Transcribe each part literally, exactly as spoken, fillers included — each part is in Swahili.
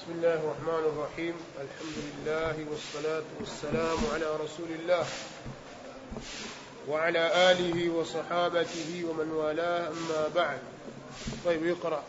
بسم الله الرحمن الرحيم. الحمد لله والصلاة والسلام على رسول الله وعلى آله وصحابته ومن والاه، أما بعد. طيب يقرأ.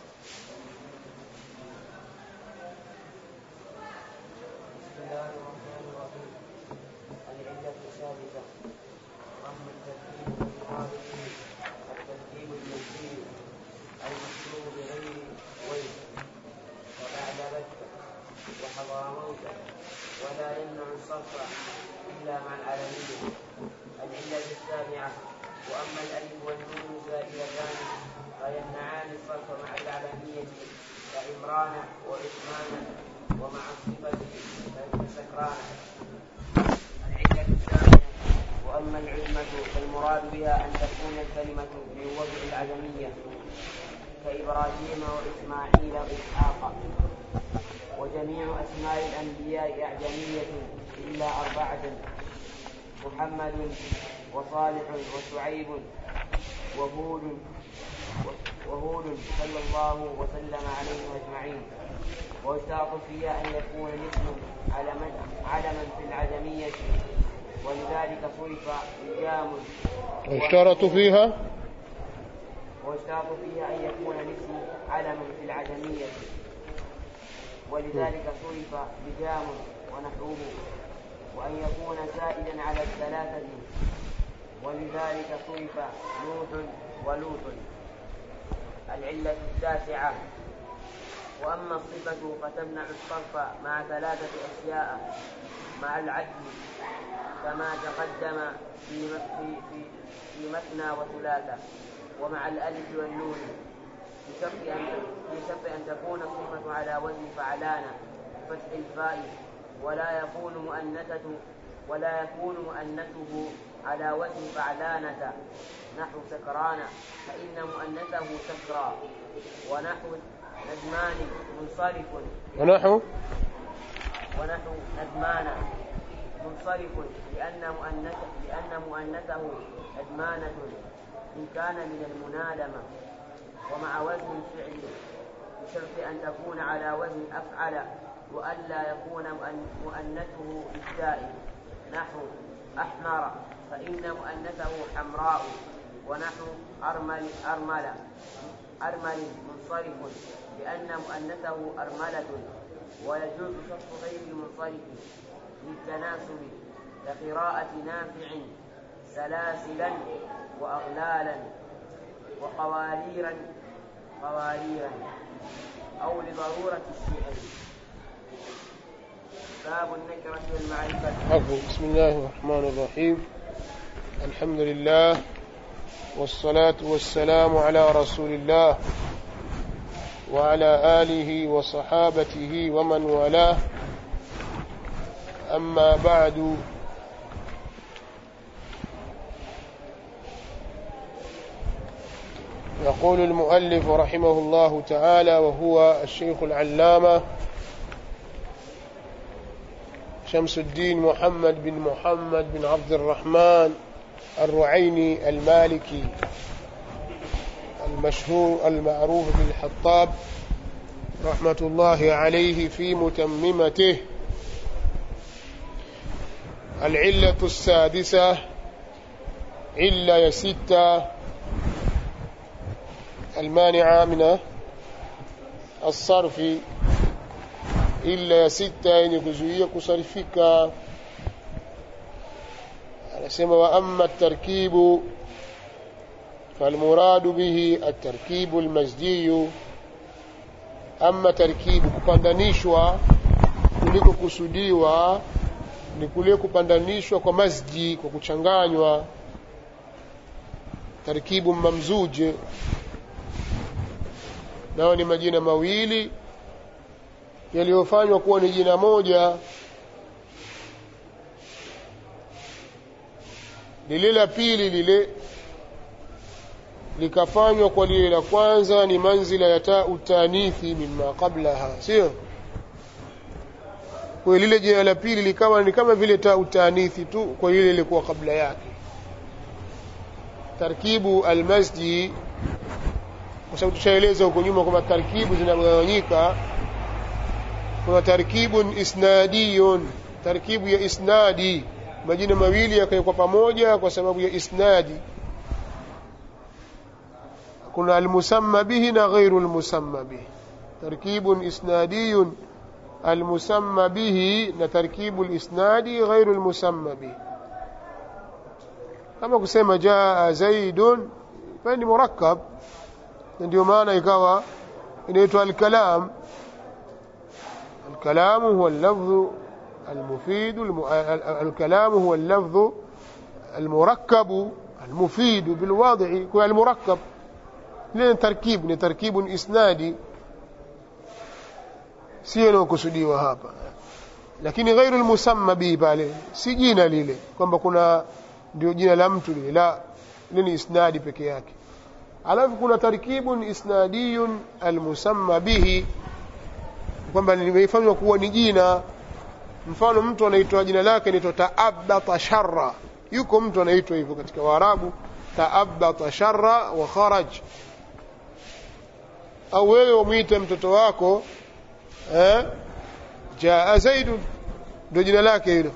بسم الله الرحمن الرحيم. العلة السادسة رحم الترتيب بالمعارف الترتيب المنزلي المشروع بغير وجه وبعد بكة وحضرموت ولا يمنع الصرف إلا مع العالمية. العلة السابعة وأما الألف والنون زائدتان فيمنعان الصرف مع العالمية كعمران وعثمان، ومع الصفة كسكران. العلة الثانية وأما العلمة فالمراد بها أن تكون الكلمة من وضع العجمية كإبراهيم وإسماعيل وإسحاق. وجميع أسماء الأنبياء أعجمية إلا أربعة: محمد وصالح وشعيب وهود وهود صلى الله وسلم عليهم أجمعين. ويشترط فيها أن يكون الاسم علما في العجمية، ولذلك صرف لجام. واشترط فيها ويشترط فيها أن يكون الاسم علما في العجمية، ولذلك صرف لجام ونحوه، وأن يكون زائدا على الثلاثة، ولذلك صرف نوح ولوط. العلة التاسعة وأما الصفة فتمنع الصرف مع ثلاثة أشياء مع العدل، كما تقدم في في في مثنى وثلاثة، ومع الألف والنون، بشرط أن بشرط أن تكون الصفة على وزن فعلان بفتح الفاء، ولا يكون مؤنثة ولا يكون مؤنثه على وزن فعلانة، نحو سكران فإن مؤنثه سكرى، ونحو ندمان منصرف ونحو ونحو ندمان منصرف لأن مؤنثه لأن مؤنثه ندمانة إن كان من المنادمة، ومع وزن الفعل بشرط أن تكون على وزن أفعل، وألا يكون مؤنثه بالتاء، نحو أحمر فإن مؤنثه حمراء، ونحو أرمل أرمل أرمل منصرف لأن مؤنثه أرملة. ويجوز شرط غير المنصرف للتناسب كقراءة نافع سلاسلا وأغلالا وقواريرا قواريرا أو لضرورة الشعر. باب النكرة والمعرفة. بسم الله الرحمن الرحيم. الحمد لله والصلاة والسلام على رسول الله وعلى آله وصحابته ومن والاه، أما بعد. يقول المؤلف رحمه الله تعالى، وهو الشيخ العلامة شمس الدين محمد بن محمد بن عبد الرحمن الرعيني المالكي المشهور المعروف بالحطاب رحمة الله عليه في متممته. العلة السادسة علة يستة المانعة من الصرف، إلا يستة يكزوية كصرفك. نسمى وأما التركيب فالمراد به التركيب المزجي. أما تركيب kupandanishwa kuliko kusudiwa ni kule kupandanishwa kwa masji, kwa kuchanganywa. Tarkibu mamzuje nao ni majina mawili yaliyofanywa kuwa ni jina moja. Lile la pili lile likafanywa kwa lile la kwanza, ni manzila ya ta'u tanithi mimma qablaha, sio? Kwa lile jina la pili likawa ni kama vile ta'u tanithi tu kwa lile lilikuwa kabla yake. Tarkibu almasji, kwa sababu tushaeleza huko nyuma kwamba tarkibu zinagawanyika kuna tarkibun isnadiyun, tarkibu ya isnadi, majina mawili yakawekwa pamoja kwa sababu ya isnadi. kuna almusamma bihi na ghairu almusamma bihi. tarkibun isnadiyun المسمى به نتركيب الإسناد غير المسمى به. كما كسمى جاء زيد فإنه مركب، ndio maana ikawa inaitwa الكلام. الكلام هو اللفظ المفيد الم... الكلام هو اللفظ المركب المفيد بالواضع هو المركب، لأن تركيب تركيب إسنادي sio lokusudiwa hapa. Lakini ghairu almusamma bi pale si jina lile kwamba kuna ndio jina la mtu lile, la ni isnadi peke yake. Alafu kuna tarkibun isnadiyun almusamma bihi, kwamba limefanywa kuwa ni jina. Mfano mtu anaitwa jina lake anaitwa ta'abbata sharra, yuko mtu anaitwa hivyo katika Waarabu, ta'abbata sharra wa kharaj. Au wewe umuite mtoto wako eh jaa zaidun, ndio jina lake hilo.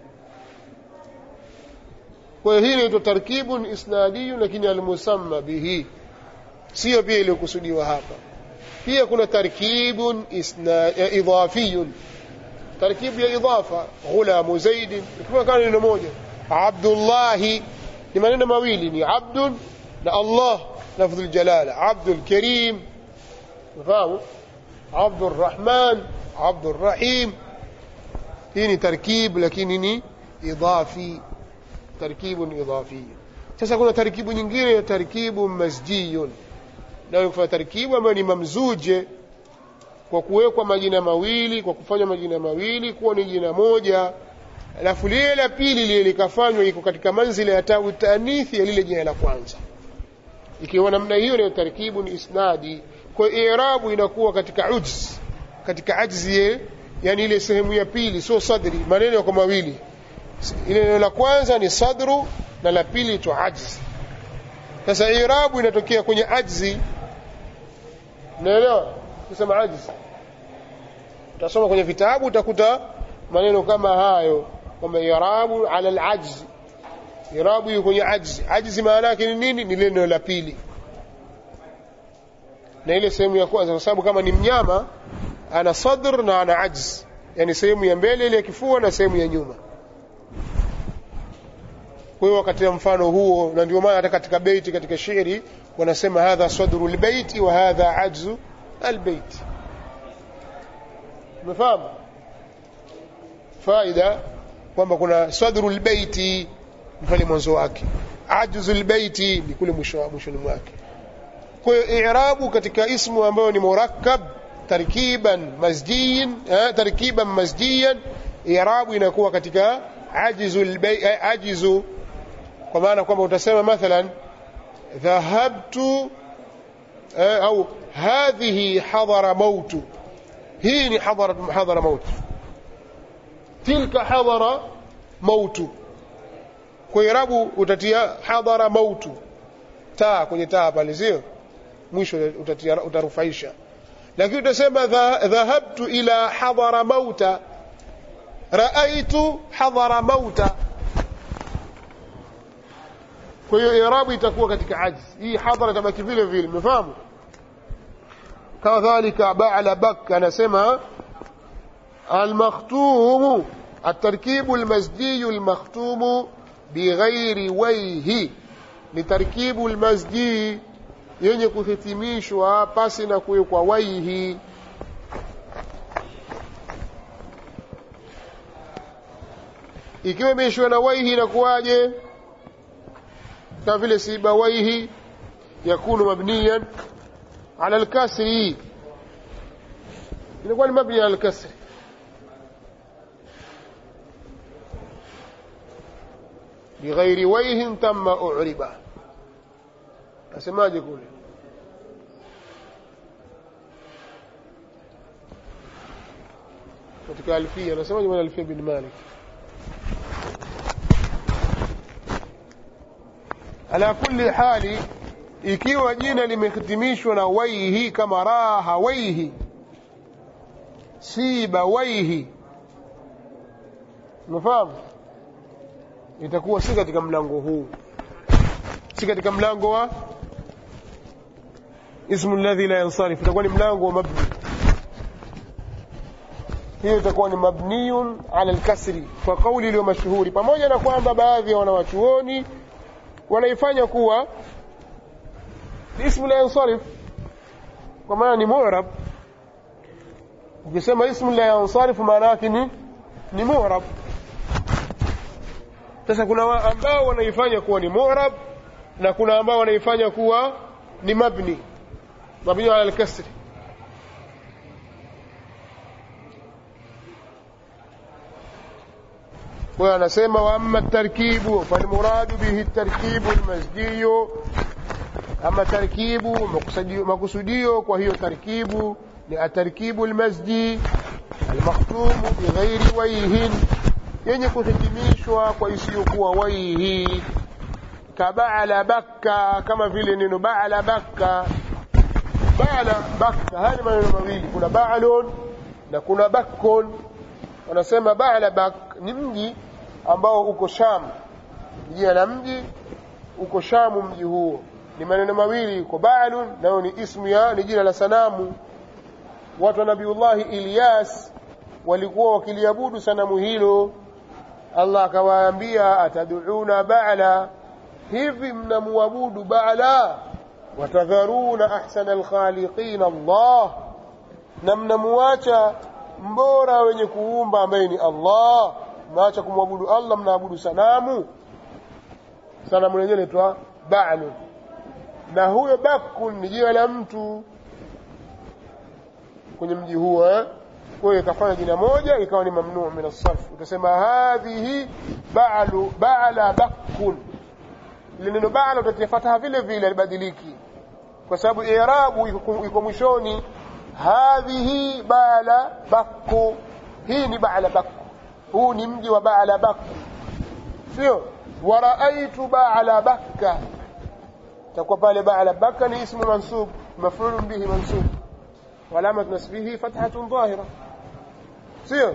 Kwa hiyo hili ni tarkibun isnadiyun, lakini almusamma bihi sio pia ile kusudiwa hapa. Pia kuna tarkibun isna idafiyun, tarkibu ya idafa. Ghulam zaid kama kana neno moja, Abdullah ni maneno mawili, ni abdun na Allah, lafdhul jalala, Abdul Karim, fahamu, عبد الرحمن عبد الرحيم. هنا تركيب لكنني إضافي، تركيب إضافي. sasa kuna tarkibu nyingine, tarkibu masjiyun, na kwa tarkibu ambayo ni mamzuje kwa kuwekwa majina mawili, kwa kufanya majina mawili kuwa ni jina moja, alafu lile la pili lile likafanywa iko katika manzila ya tawi taanithi ya lile jina la kwanza. Ikiwa namna hiyo ni tarkibu ni isnadi. Kwa i'rabu inakuwa katika ujz, katika ajzi, yani ile sehemu ya pili, sio sadri. Maneno yako mawili, ile neno la kwanza ni sadru na la pili tu ajz. Sasa i'rabu inatokea kwenye ajzi, unaelewa? Kusema ajz, utasoma kwenye vitabu utakuta maneno kama hayo, kwamba i'rabu ala al-ajz, i'rabu yuko kwenye ajzi. Ajzi maana yake ni nini? Ni neno la pili na ile sehemu ya kwanza, kwa sababu kama ni mnyama ana sadr na ana ajz, yani sehemu ya mbele ile ya kifua na sehemu ya nyuma. Kwa hiyo wakati mfano huo, na ndio maana hata katika beiti, katika shairi wanasema hadha sadru albayt wa hadha ajzu albayt. umefahamu faida kwamba kuna sadru albayt pale mwanzo wake, ajzu albayt ni kule mwisho mwishoni mwake. Kwa hiyo i'rabu katika ismu ambayo ni murakkab tarkiban masjiyan, tarkiban masjiyan, i'rabu inakuwa katika ajzul bay, ajzu, kwa maana kwamba utasema mathalan dhahabtu au hadhihi hadara mautu, hii ni hadara hadara mautu, tilka hadara mautu. Kwa i'rabu utatia hadara mautu, taa kwenye taa pale, sio mwisho utatia, utarufaisha. Lakini utasema dhahabtu ila hadara mauta, raaitu hadara mauta. Kwa hiyo i'rabu itakuwa katika ajz, hii hadara tabaki vile vile, umefahamu? kadhalika ba'ala bak anasema al-makhtum at-tarkib al-masdi al-makhtum bighairi wayhi, ni tarkibu al-masdi yenye kuhitimishwa pasi na kuwekwa waihi. Ikiwa imeshwa na waihi inakuwaje? Kama vile siba waihi yakunu mabniyan ala al-kasri, inakuwa ni mabni ala al-kasri. bighairi waihin tamma u'riba, asemaje kule? katika alfia anasemaje mwana alfia bin Malik? ala kulli hali, ikiwa jina limehitimishwa na waihi kama raha waihi, sibawaihi, unafahamu, itakuwa si katika mlango huu, si katika mlango wa ismu alladhi la yansarif, itakuwa ni mlango wa mabni. hiyo itakuwa ni mabniyun ala al-kasri kwa kauli iliyo mashuhuri, pamoja na kwamba baadhi ya wanawachuoni wanaifanya kuwa ismu la yansarif kwa maana ni mu'rab. ukisema ismu la yansarif maana yake ni ni mu'rab. Sasa kuna ambao wanaifanya kuwa ni mu'rab na kuna ambao wanaifanya kuwa ni mabni, mabni ala al-kasri. وأنسمى وأما التركيب فالمراد به التركيب المزجي. أما تركيب مقصوديو وهي تركيب التركيب المزجي المختوم بغير وجه yenye kuhitimishwa kwa isiyokuwa waihi, kabala bakka, kama vile neno ba'ala bakka. Ba'ala bakka hali maneno mawili, kuna ba'alun na kuna bakkun. Wanasema ba'ala bak ni mji ambao uko Sham, jina la mji uko Sham, mji huo ni maneno mawili, uko ba'alun nao ni ismu ya ni jina la sanamu. Watu wa Nabiiullah Ilyas walikuwa wakiliabudu sanamu hilo. Allah akawaambia atad'una ba'ala, hivi mnamuabudu ba'ala, watadharuna ahsana alkhaliqin Allah, na mnamuacha mbora wenye kuumba ambaye ni Allah. Mnaacha kumwabudu Allah, mnaabudu sanamu. Sanamu lenyewe linaitwa ba'lu, na huyo bakun ni jina la mtu kwenye mji huo eh? Kwa hiyo ikafanya jina moja ikawa ni mamnuu min as-sarf. Utasema hadhihi ba'lu ba'la bakun, ile neno ba'la utatia fataha vile vile libadiliki kwa sababu i'rabu iko mwishoni. hadhihi ba'la bakku, hii ni ba'la bakku, huu ni mji wa ba'la bakku, sio wa ra'aytu ba'la bakka. takuwa pale ba'la bakka ni ismu mansub maf'ul bihi mansub وعلامة نسبه فتحة ظاهرة، سير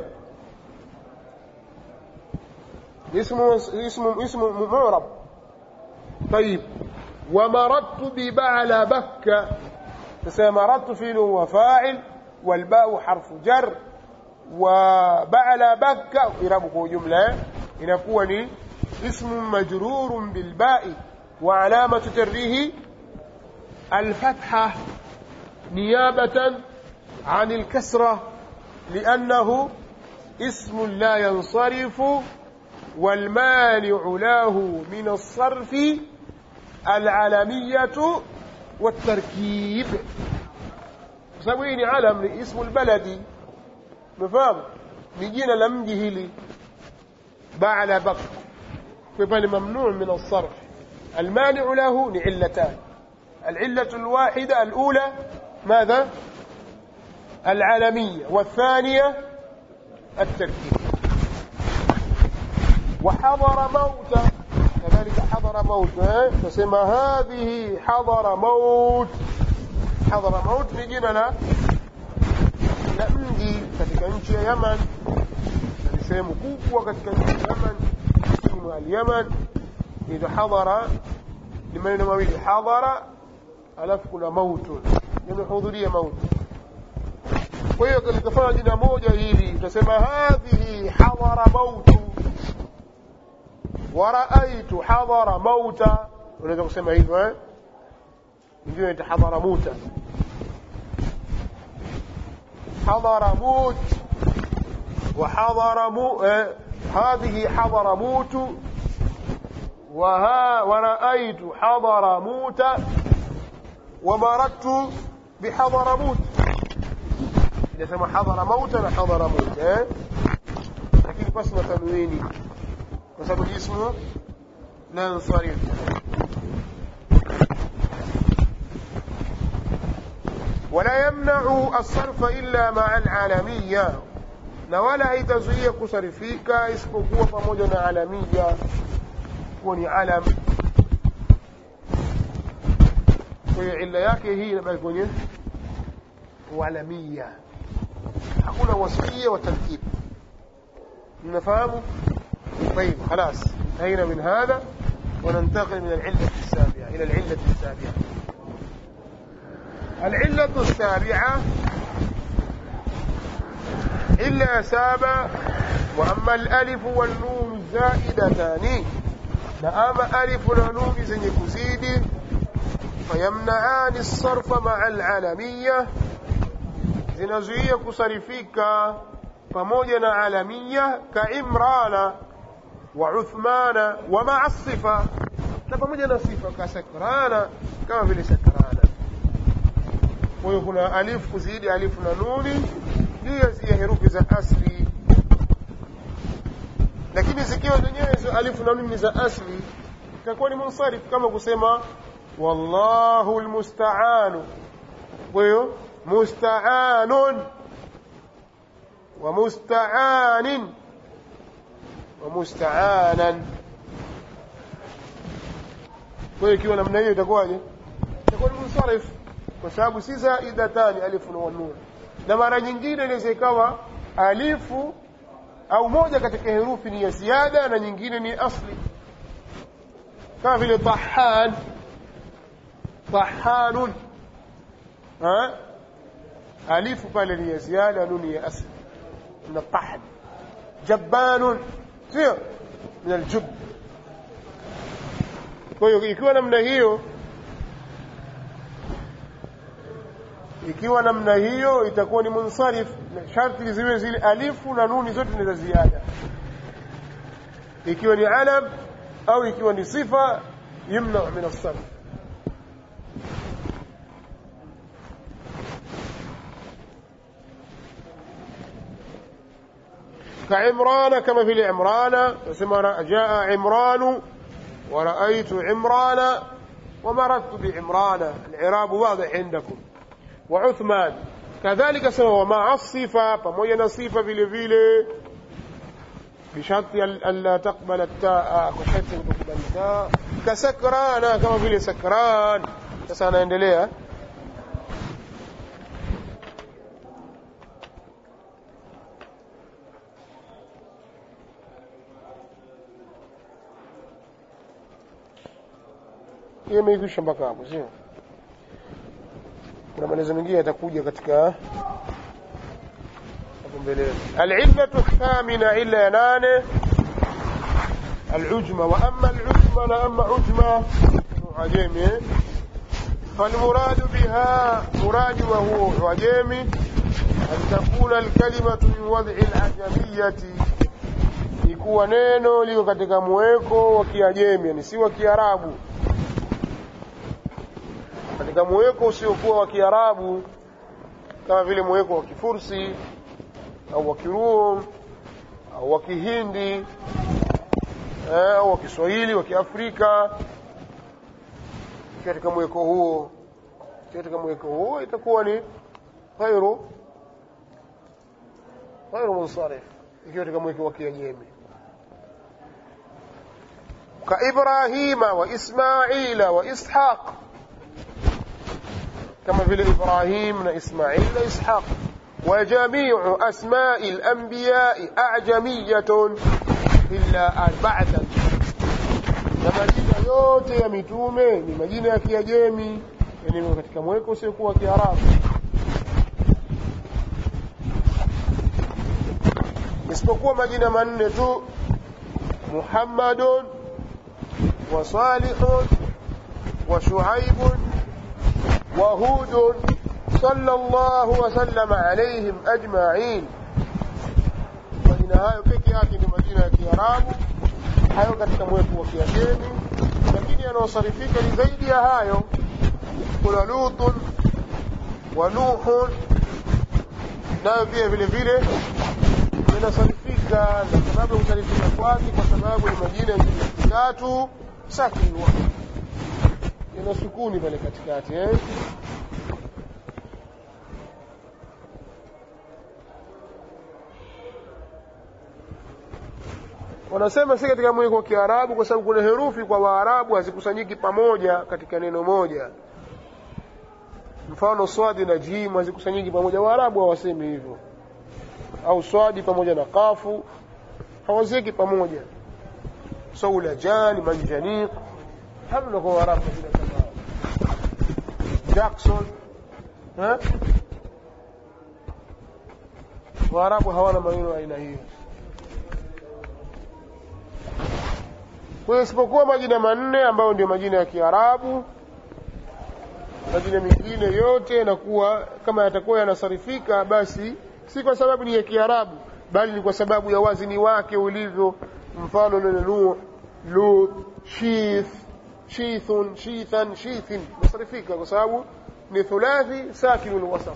اسم اسم اسم معرب. طيب ومررت ببعل بكة، فسمرت فعل وفاعل والباء حرف جر، وبعل بكة إعرابه جملة إنكون اسم مجرور بالباء وعلامة جره الفتحة نيابة عن الكسرة لأنه اسم لا ينصرف والمانع له من الصرف العلمية والتركيب. سويني علم اسم البلد مفهوم، نجينا لمجه لي بعل بق فبل ممنوع من الصرف. المانع له لعلتان، العلة الواحدة الأولى ماذا؟ العالمية، والثانية التركيب. وحضر موت كذلك، حضر موت تسمى هذه حضر موت. حضر موت نجينا لا نمجي katika nchi ya Yaman, ni sehemu kubwa katika nchi ya Yaman, sehemu ya Yaman. Idha hadara ni maneno mawili, hadara alafu kuna mautu, nimehudhuria mauti. Kwa hiyo likafanya jina moja hili, utasema hadhihi hadara mautu wa raaitu hadara mauta. Unaweza kusema hivyo eh, ndio ni hadara mauta, hadara maut wa hadara mu eh, hadhihi hadara mautu wa ha wa raaitu hadara mauta ومررت بحضر موت. إذا سمى حضر موتا حضر موت اه؟ لكن بسمة تنويني وسبب اسمه لا ينصرف. ولا يمنع الصرف إلا مع العالمية، ولا يتزوي كصرفيك اسمه فموجنا عالمية كوني علم. kwa hiyo illa yake hii inabaki kwenye ualamia. hakuna wasfiyya wa tarkib. mnafahamu? طيب خلاص انتهينا من هذا وننتقل من العلة السابعة إلى العلة السابعة. العلة السابعة إلا سابع وأما الألف والنون الزائدتان فأما ألف ونون زي كزيد فيمنعان الصرف مع العالمية زنزوية كصرفيك فموجنا عالمية كعمران وعثمان ومع الصفة فموجنا صفة كسكران كما في سكران. ويكون ألف كزيد ألف ونون هي زي حروف za asli, lakini zikiwa zenyewe hizo alifu na nun za asli itakuwa ni munsarif kama kusema wallahu almusta'an. kwa hiyo musta'anun wa musta'anin wa musta'anan. kwa hiyo ikiwa namna hiyo itakuwaje? itakuwa ni munsarif kwa sababu si zaidatani alifu na nun. na mara nyingine inaweza ikawa alifu au moja katika herufi ni ya ziada na nyingine ni asli, kama vile tahan, tahanun, ha alifu pale ni ya ziada, nun ya asli na tahn. jabbanun sio min aljub. kwa hiyo ikiwa namna hiyo ikiwa namna hiyo itakuwa ni munsarif. sharti ziwe zile alifu na nuni zote ni za ziada, ikiwa ni alam au ikiwa ni sifa yumna min as-sarf. كعمران كما في العمران يسمى جاء عمران ورأيت عمران ومررت بعمران. العراب واضح عندكم. وعثمان كذلك سوى مع الصفة فموجنا صفة vile vile بشرط ألا تقبل التاء وشرط تقبل التاء كسكران كما vile سكران. sasa naendelea. hiyo imeisha mpaka hapo sio? kuna maelezo mengine yatakuja katika hapo mbele. al-illatu thamina illa yanane al-ujma. wa amma al-ujma la amma ujma ajemi فالمراد بها مراد وهو عجمي أن تكون الكلمة من وضع العجمية ikuwa neno liko katika mweko wa kiajemi, yani si wa kiarabu. katika mweko usiokuwa wa kiarabu kama vile mweko wa kifursi au wa kirum au wa kihindi au wa kiswahili wa kiafrika. katika mweko huo katika mweko huo itakuwa ni ghairu ghairu munsarif ikiwa katika mweko wa kiajemi. ka Ibrahima wa Ismaila wa Ishaq, كما في إبراهيم وإسماعيل وإسحاق. وجميع أسماء الأنبياء أعجمية إلا أربعة. majina yote ya mitume ni majina ya kiajemi, yani katika mweko usiokuwa kiarabu, isipokuwa majina manne tu: Muhammadun wa Salihun wa Shuaibun وهود صلى الله وسلم عليهم أجمعين. majina hayo pekee yake ni majina ya Kiarabu, hayo katika mweko wa Kiajemi, lakini yanayosarifika ni zaidi ya hayo. kuna Lutun wa Nuhun, nayo pia vile vile yanasarifika, na sababu ya kusarifika kwake kwa sababu ni majina ya tatu sakin wa ina sukuni pale katikati eh. wanasema si katika mweko wa Kiarabu kwa sababu kuna herufi kwa Waarabu hazikusanyiki pamoja katika neno moja. mfano swadi na jim hazikusanyiki pamoja, Waarabu hawasemi hivyo. au swadi pamoja na qafu hawazeki pamoja. Saulajan, manjaniq, hamna kwa Waarabu bila kama Jackson. Ha? Waarabu hawana maneno aina hiyo. Kwa isipokuwa majina manne ambayo ndio majina ya Kiarabu, majina mengine yote yanakuwa kama yatakuwa yanasarifika, basi si kwa sababu ni ya Kiarabu, bali ni kwa sababu ya wazini wake ulivyo. Mfano neno Nuh, Lut, Shith, Shithun, Shithan, Shithin nasarifika kwa sababu ni thulathi sakinul wasat.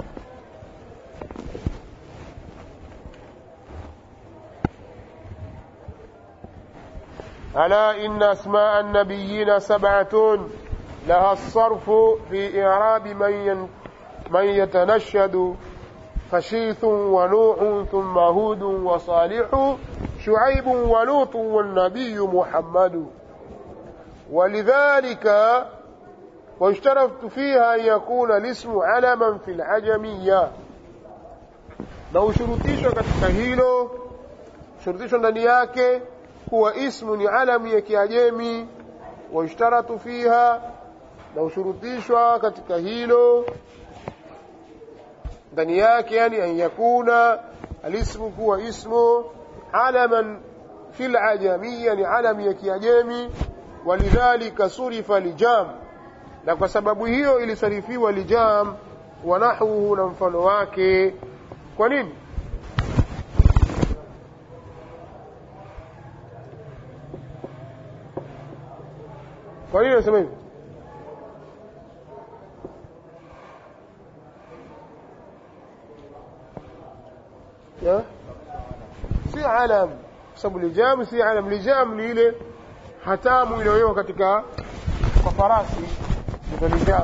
ألا إن أسماء النبيين سبعة لها الصرف في إعراب من من يتنشد فشيث ونوح ثم هود وصالح شعيب ولوط والنبي محمد ولذلك واشترطت فيها أن يكون الاسم علما في العجمية. لو شرطيشو katika hilo, shurutisho ndani yake kuwa ismu ni alamu ya Kiajemi. Washtaratu fiha, na ushurutishwa katika hilo ndani yake, yani an yakuna alismu kuwa ismu alaman fil ajamiyya, ni alamu ya Kiajemi. Walidhalika surifa lijam, na kwa sababu hiyo ilisarifiwa lijam wa nahwuhu, na mfano wake. Kwa nini? Kwa nini nasema hivi? Ya? Si alam. Sababu lijam si alam. Lijam ni ile hatamu iliyowekwa katika kwa farasi, ndio lijam.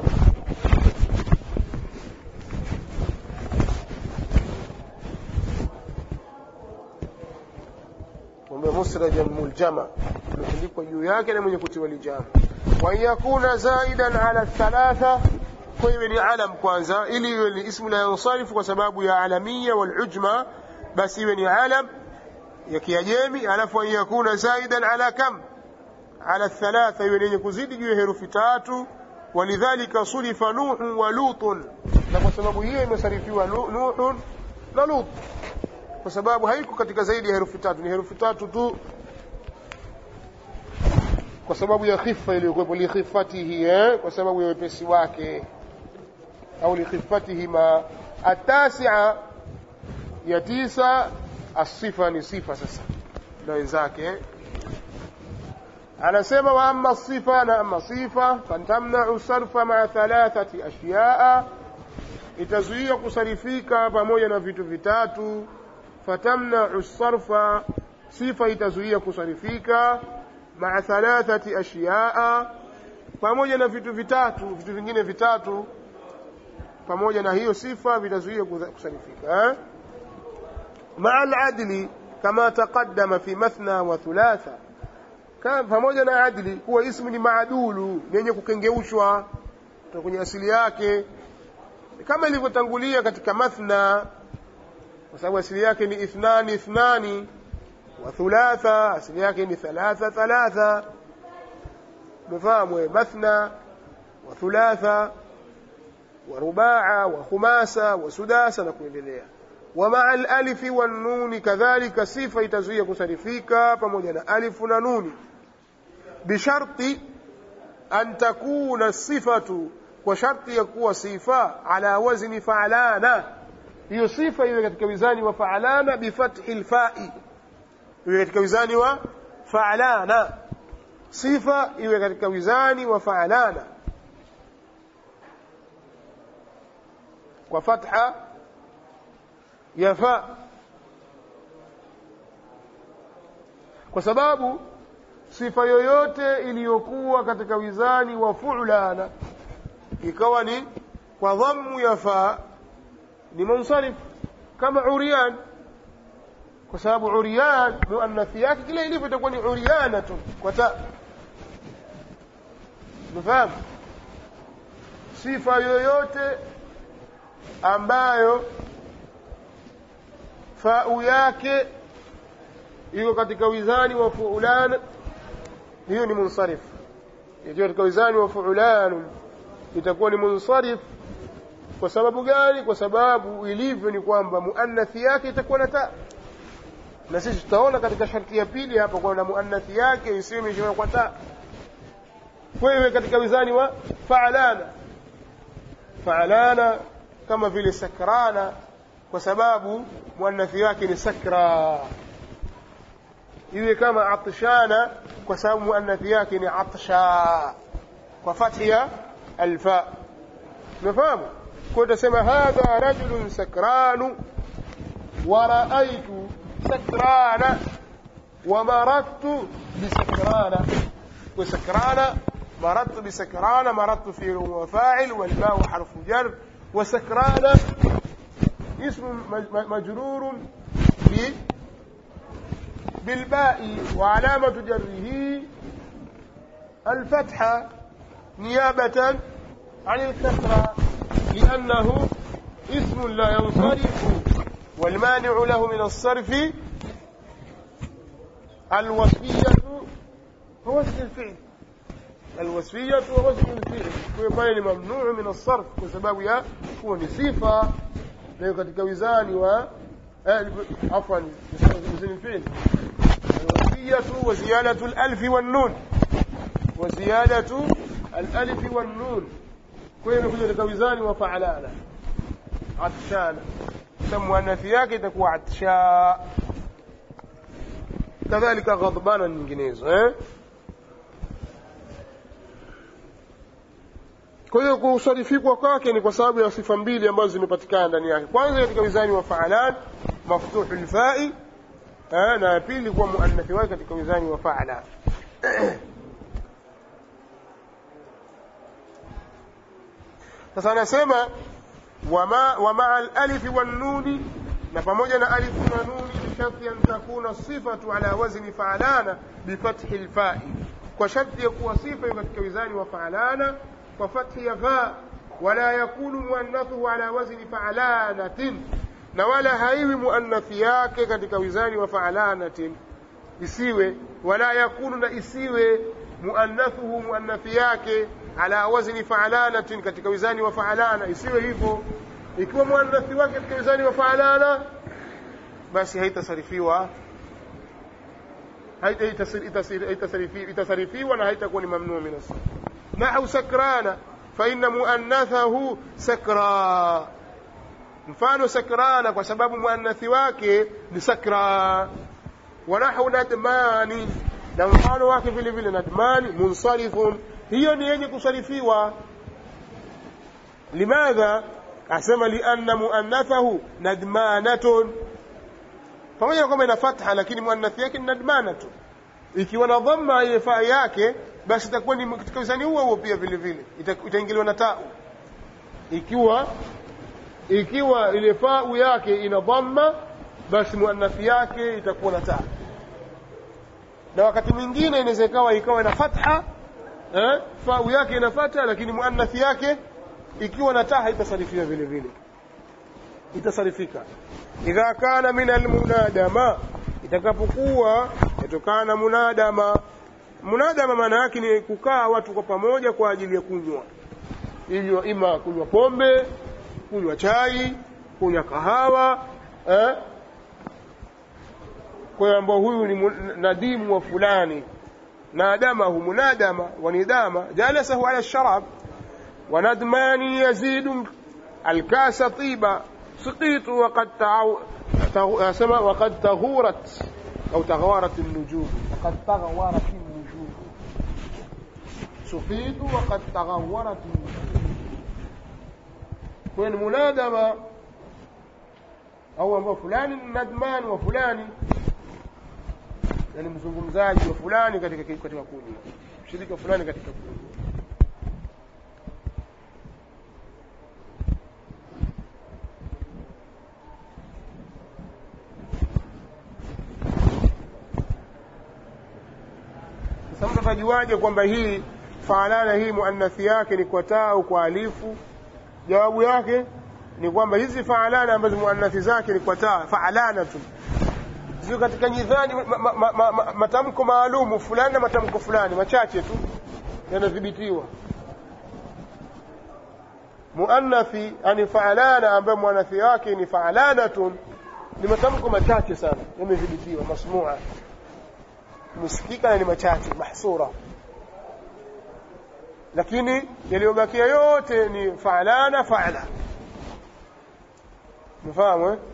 Wambe musrajan muljama, ndiko juu yake na mwenye kutiwa lijam. Wa yakuna zaidan ala thalatha, kwa hiyo ni alam kwanza, ili iwe ni ismu la yansarifu kwa sababu ya alamia wal ujma, basi iwe ni alam ya Kiajemi. Alafu yakuna zaidan ala kam, ala thalatha, iwe ni kuzidi juu ya herufi tatu. Walidhalika sulifa Nuh wa Lut, na kwa sababu hiyo imesarifiwa Nuh na Lut, kwa sababu haiko katika zaidi ya herufi tatu, ni herufi tatu tu, kwa sababu ya khifa iliyokuwepo, li khifatihi, eh, kwa sababu ya wepesi wake, au li khifatihi ma. Atasi'a ya tisa, asifa ni sifa sasa na wenzake. Anasema wa amma sifa, na amma sifa fantamna'u sarfa ma'a thalathati ashiya'a, itazuia kusarifika pamoja na vitu vitatu. Fatamna'u sarfa, sifa itazuia kusarifika ma'a thalathati ashiya'a, pamoja na vitu vitatu, vitu vingine vitatu pamoja na hiyo sifa vitazuia kusarifika. eh? Ma'a al-adli kama taqaddama fi mathna wa thulatha, kama pamoja na adli kuwa ismu ni maadulu, yenye kukengeushwa kutoka kwenye asili yake, kama ilivyotangulia katika mathna, kwa sababu asili yake ni ithnani ithnani, wa thulatha asili yake ni thalatha thalatha. mfahamu mathna wa thulatha wa rubaa wa khumasa wa sudasa na kuendelea. Wa ma'a al-alif wan nun kadhalika, sifa itazuia kusarifika pamoja na alifu na nuni, bisharti an takuna sifatu, kwa sharti ya kuwa sifa ala wazni fa'alana, hiyo sifa iwe katika wizani wa fa'alana bifathi al-fa'i, iwe katika wizani wa fa'alana, sifa iwe katika wizani wa fa'alana kwa fatha ya fa, kwa sababu sifa yoyote iliyokuwa katika wizani wa fu'lana ikawa ni kwa dhammu ya fa ni munsarif, kama uriyan, kwa sababu uriyan muannathi yake kile ilivyo itakuwa ni uriyanatu kwa ta. Mfahamu? Sifa yoyote ambayo fa'u yake iko katika wizani wa fu'lan, hiyo ni munsarif. Ikiwa katika wizani wa fu'lan itakuwa ni munsarif. Kwa sababu gani? Kwa sababu ilivyo ni kwamba muannathi yake itakuwa na ta, na sisi tutaona katika sharti ya pili hapa kwa na muannathi yake isiwe imeshikwa kwa ta. Kwa hiyo katika wizani wa fa'alana, fa'alana kama vile sakrana, kwa sababu muannathi yake ni sakra. Iwe kama atshana kwa sababu muannathi yake ni atsha kwa fathia alfa. umefahamu? Kwa utasema hadha rajulun sakranu wa ra'aytu sakrana wa maradtu bisakrana. وسكرانا مرضت بسكرانا مرضت في وفاعل والباء حرف جر. وسكرانا اسم مجرور بالباء وعلامة جره الفتحة نيابة عن الكسرة لأنه اسم لا ينصرف والمانع له من الصرف الوصفية هو اسم الفعل. الوصفية هو اسم الفعل ويقال ممنوع من الصرف بسبب يكون صفة لا katika wizani wa عفوا اسم الفعل. الوصفية وزيادة الألف والنون وزيادة الألف والنون كوين يكون katika wizani wa fa'alana عطشان سموا نفياك تكون عطشاء كذلك غضبانا الانجليز eh kwa hiyo kusarifikwa kwake ni kwa sababu ya sifa mbili ambazo zimepatikana ndani yake. Kwanza katika wizani wa fa'alan maftuhu al-fa'i eh na pili kwa muannathi wake katika wizani wa fa'ala. Sasa anasema wama wa ma'a al-alif wan-nun na pamoja na alif na nun sharti an takuna sifatu ala wazni fa'alana bi fathi al-fa'i kwa sharti ya kuwa sifa katika wizani wa fa'alana kwa fathi ya fa wala yakunu muannathu ala wazni fa'alanatin na wala haiwi muannathi yake katika wizani wa fa'alanatin isiwe wala yakunu na isiwe muannathuhu muannathi yake ala wazni fa'alanatin katika wizani wa fa'alana isiwe hivyo. Ikiwa muannathi wake katika wizani wa fa'alana basi haitasarifiwa haitasarifiwa na haitakuwa ni mamnuu min as-sarf. نحو سكرانا فإن مؤنثه سكرا مفانو سكرانا وسبب مؤنث wake ni sakra. ونحو ندمان na mfano wake vile vile nadmani munsarifun hiyo ni yenye kusarifiwa. limadha asema lianna muannathahu nadmanatun pamoja na kwamba ina fatha lakini muannath yake ni nadmanatun. Ikiwa na dhamma ile fa yake basi itakuwa ni katika wizani huo huo pia vile vile itaingiliwa na ta. Ikiwa ikiwa ile fa yake ina dhamma basi muannath yake itakuwa na ta. Na wakati mwingine inaweza ikawa ikawa na fatha eh fa yake ina fatha lakini muannath yake ikiwa na ta haitasarifiwa vile vile itasarifika. Idha kana min almunadama itakapokuwa itokana munadama. Munadama maana yake ni kukaa watu kwa pamoja kwa ajili ya kunywa, ili ima kunywa pombe, kunywa chai, kunywa kahawa eh kwa ambao huyu ni nadimu wa fulani nadamahu munadama wa nidama jalasahu ala sharab wa nadmani yazid alkasa tiba سقيت وقد تعو سما وقد تغورت أو تغورت النجوم وقد تغورت النجوم سقيت وقد تغورت النجوم. وين منادمة أو فلان ندمان وفلان يعني mzungumzaji wa fulani katika katika kundi shirika fulani katika kundi. Sasa mtajuaje kwamba hii fa'alana hii muannathi yake ni kwa taa au kwa alifu? Jawabu yake ni kwamba hizi fa'alana ambazo muannathi zake ni kwa taa, fa'alanatun ziko katika nidhani matamko maalumu fulani na matamko fulani machache tu yanadhibitiwa. Muannathi ani fa'alana ambayo muannathi wake ni fa'alanatun ni matamko machache sana yamedhibitiwa, masmua, musikika na ni machache mahsura, lakini yaliyobakia yote ni fa'alana fa'ala. mfahamu eh?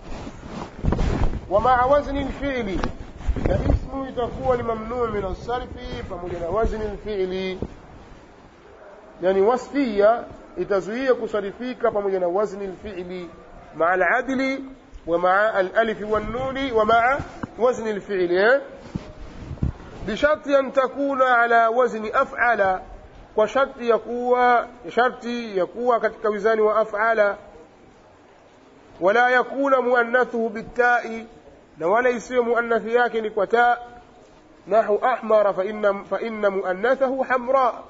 ومع وزن الفعل اسمه يتكون ممنوع من الصرف pamoja وزن الفعل يعني وصفيه itazuia kusarifika pamoja na وزن الفعل مع العدل ومع الالف والنون ومع وزن الفعل بشرط ان تكون على وزن افعل وشرط يكون شرط يكون katika wizani wa af'ala ولا يكون مؤنثه بالتاء ولا يصير مؤنث yake ni kwa taa نحو احمر فان فان مؤنثه حمراء.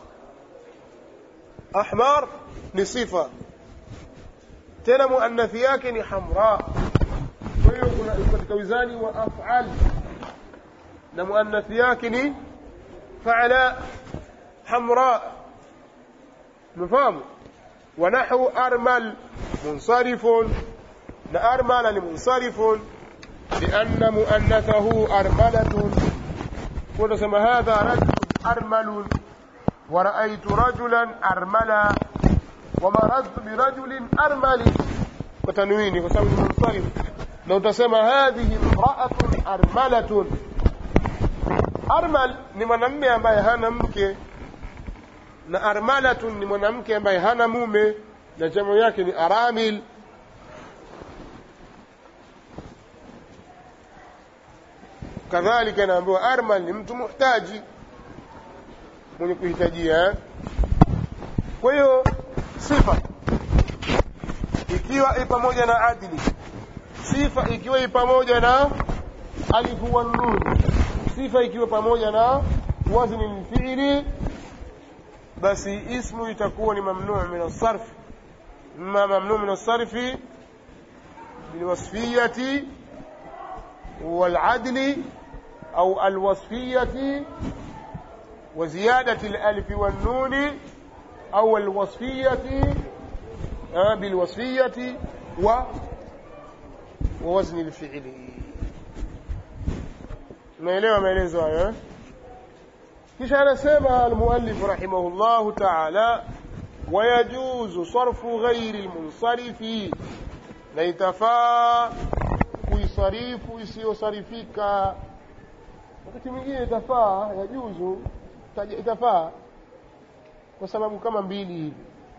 احمر ni sifa tena muannath yake ni hamra, kwa hiyo kuna katika wizani wa af'al na muannath yake ni fa'ala hamra. mfahamu. ونحو ارمل منصرف na armala ni munsarifun lianna muannathahu armalatun. kunasema hadha rajul armalun wa ra'aytu rajulan armala wa maradtu bi rajulin armali kwa tanwini kwa sababu ni munsarif. na utasema hadhihi imra'atun armalatun. armal ni mwanamume ambaye hana mke na armalatun ni mwanamke ambaye hana mume na jamu yake ni aramil. kadhalika naambiwa armal ni mtu muhtaji mwenye kuhitajia. kwa hiyo sifa ikiwa ipo pamoja na adili, sifa ikiwa ipo pamoja na alif wa nun, sifa ikiwa pamoja na wazni al-fi'li, basi ismu itakuwa ni mamnu' min as-sarf. ma mamnu' min as-sarfi bilwasfiyati والعدل أو الوصفية وزيادة الألف والنون أو الوصفية بالوصفية ووزن الفعل. ما إليه ما إليه زوايا. كيش أنا سمع المؤلف رحمه الله تعالى ويجوز صرف غير المنصرف ليتفا kuisarifu isiyosarifika. wakati mwingine itafaa, yajuzu itafaa kwa sababu kama mbili hivi.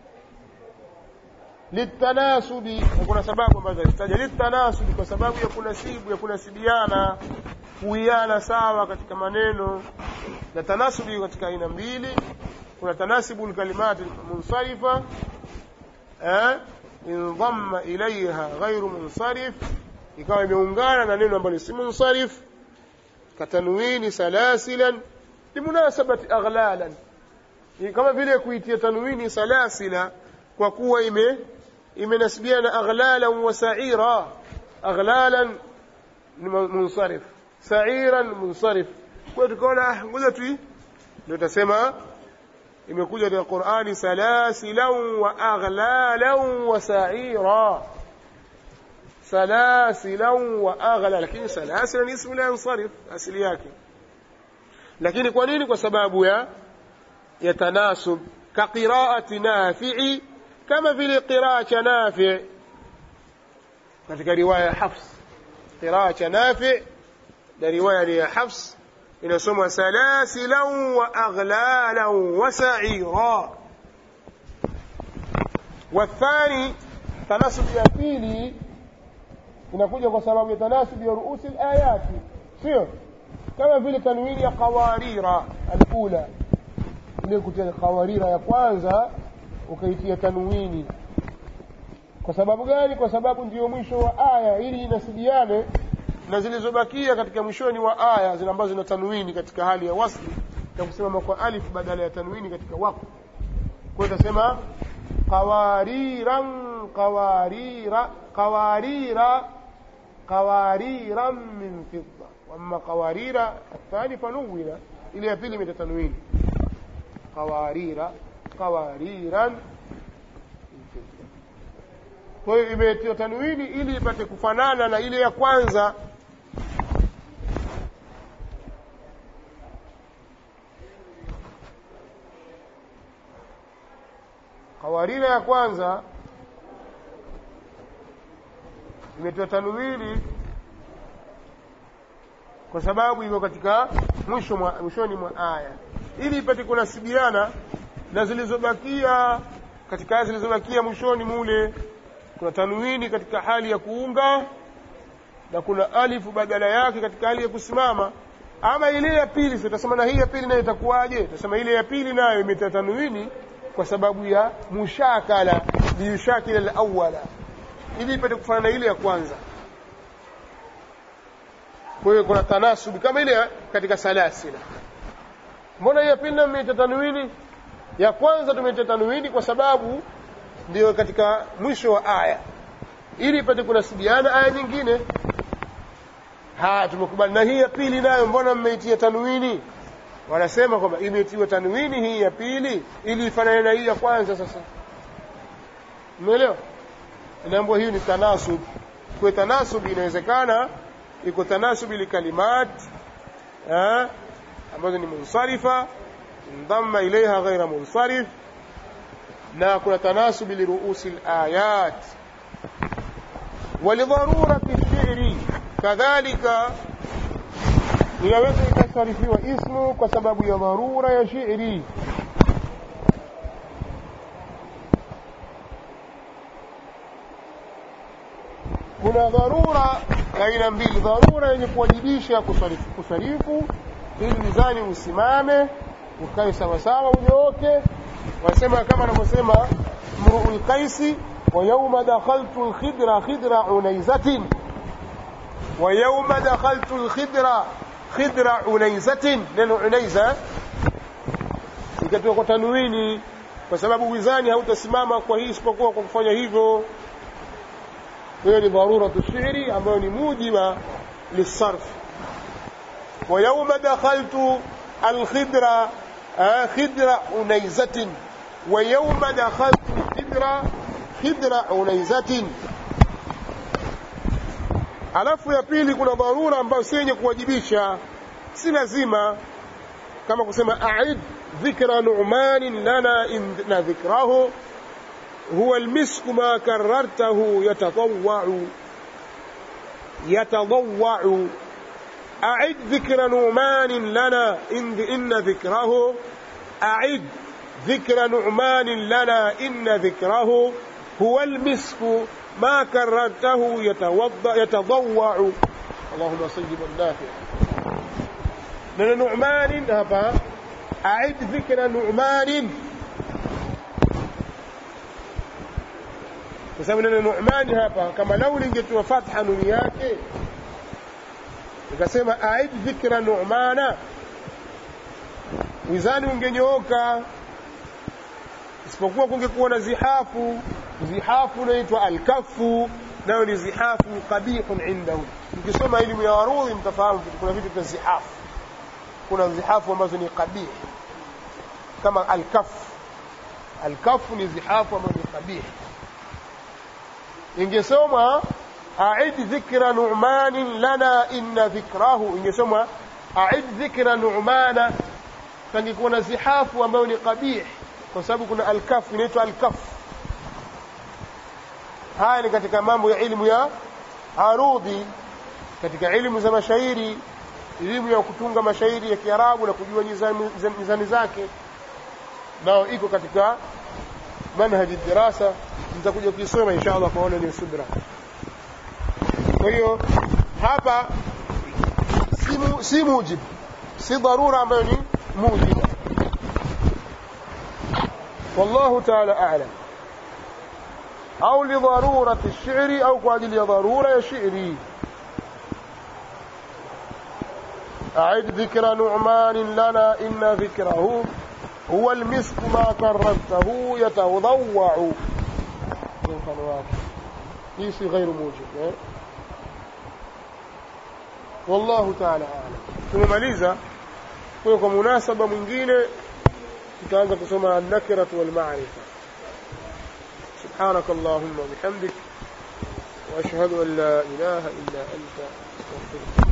litanasubi, kuna sababu ambazo zitaja litanasubi kwa sababu ya kunasibu ya kunasibiana kuiana sawa katika maneno. na tanasubi katika aina mbili, kuna tanasibul kalimat munsarifa eh in dhamma ilayha ghayru munsarif, ikawa imeungana na neno ambalo si munsarif, katanwini salasilan limunasabati aghlalan, kama vile kuitia tanwini salasila kwa kuwa ime imenasibiana aghlalan wa sa'ira. aghlalan ni munsarif, sa'iran munsarif. kwa tukaona ngoja tu ndio tutasema imekuja katika Qur'ani salasilan wa aghlalan wa sa'ira. سلاسلا واغلى, lakini سلاسلا اسم لا ينصرف asili yake. lakini kwa nini? kwa sababu ya yatanasub ka qira'ati nafi'i, kama vile qira'a cha nafi' katika riwaya Hafs. qira'a cha nafi' da riwaya ya Hafs inasoma salasilan wa aghlalan wa sa'ira. والثاني tanasub ya pili inakuja kwa sababu ya tanasub ya ruusi al-ayati, sio kama vile tanwini ya qawarira al-ula, ile kutia qawarira ya kwanza ukaitia tanwini. kwa sababu gani? kwa sababu ndio mwisho wa aya, ili inasibiane na zilizobakia katika mwishoni wa aya zile ambazo zina tanwini katika hali ya wasli na kusimama kwa alif badala ya tanwini katika waqf. kwa hiyo tutasema qawariran قوارير قوارير قواريرا من فضة. وأما قوارير الثاني فنون إلى يبيل من التنوين قوارير قواريرا من فضة. kwa hiyo imetiwa tanwini ili ipate kufanana na ile ya kwanza. Qawarira ya kwanza imetiwa tanwini kwa sababu iko katika mwisho mwa mwishoni mwa aya ili ipate kunasibiana na zilizobakia. Katika zilizobakia mwishoni mule kuna tanwini katika hali ya kuunga na kuna alifu badala yake katika hali ya kusimama. Ama ile ya pili tutasema na hii ya pili nayo itakuwaje? Tutasema ile ya pili nayo imetiwa tanwini kwa sababu ya mushakala liyushakila al-awwala ili ipate kufanana ile ya kwanza. Kwa hiyo kuna tanasubi kama ile katika salasila. Mbona hiyo pili imetiwa tanwini? Ya kwanza tumetiwa tanwini kwa sababu ndio katika mwisho wa aya ili ipate kunasibiana aya nyingine. Ha, tumekubali. Na hii ya pili nayo mbona mmeitia tanwini? Wanasema kwamba imetiwa tanwini hii ya pili ili ifanane na hii ya kwanza. Sasa umeelewa? Inaambiwa hiyo ni tanasub. Kwa tanasub inawezekana iko tanasub li kalimat eh ambazo ni munsarifa ndamma ilaiha ghaira munsarif, na kuna tanasub li ruusi al-ayat wa li darurati ash-shi'ri. Kadhalika inaweza ikasarifiwa ismu kwa sababu ya dharura ya shi'ri. Kuna dharura aina mbili: dharura yenye kuwajibisha kusarifu kusarifu ili mizani usimame ukae sawa sawa unyooke. Wasema kama anavyosema Mru'ul Qaisi, wa yawma dakhaltu al-khidra khidra unayzatin, wa yawma dakhaltu al-khidra khidra unayzatin. Neno unayza ikatoka kwa tanwini kwa sababu wizani hautasimama kwa hii isipokuwa kwa kufanya hivyo. hiyo ni dharuratu shi'ri ambayo ni mujiba lisarf. wa yawma dakhaltu al-khidra khidra unayzatin, wa yawma dakhaltu khidra khidra unayzatin. Alafu ya pili kuna dharura ambayo si yenye kuwajibisha, si lazima, kama kusema a'id dhikra nu'man lana inna dhikrahu huwa almisku ma karartahu yatadawwa'u yatadawwa'u. a'id dhikra nu'man lana inna dhikrahu a'id dhikra nu'man lana inna dhikrahu huwa almisku ما كررته يتوضأ يتضوع. اللهم صيب النافع. من نعمان هبا أعد ذكر نعمان. فسمنا نعمان هبا كما لو لنجت وفتح نياك nikasema أعد ذكر نعمان wizani ungenyoka, isipokuwa kungekuwa na zihafu. zihafu inaitwa al-kaffu, nayo ni zihafu qabihun indahum. Ukisoma elimu ya warudhi mtafahamu kuna vitu vya zihafu. kuna zihafu ambazo ni qabih kama al-kaff. al-kaffu ni zihafu ambazo ni qabih. ingesoma a'id dhikra nu'man lana inna dhikrahu, ingesoma a'id dhikra nu'mana, tangekuwa na zihafu ambayo ni qabih kwa sababu kuna al-kaff inaitwa al-kaff. haya ni katika mambo ya elimu ya arudhi, katika elimu za mashairi, elimu ya kutunga mashairi ya Kiarabu na kujua nizani zake, nao iko katika manhaji dirasa. Nitakuja kusoma inshallah kwa wale ni subra. kwa hiyo hapa si si mujib, si dharura ambayo ni mujib. wallahu ta'ala a'lam. أو لضرورة الشعر أو قادل ضرورة شعري. أعد ذكر نعمان لنا إن ذكره هو المسك ما كررته يتضوع. mfano wake hii si ghairu mujib eh wallahu ta'ala a'lam tumemaliza kwa kwa munasaba mwingine tutaanza kusoma an-nakira wal ma'rifa subhanak allahumma bihamdik wa ashhadu an la ilaha illa anta astaghfiruka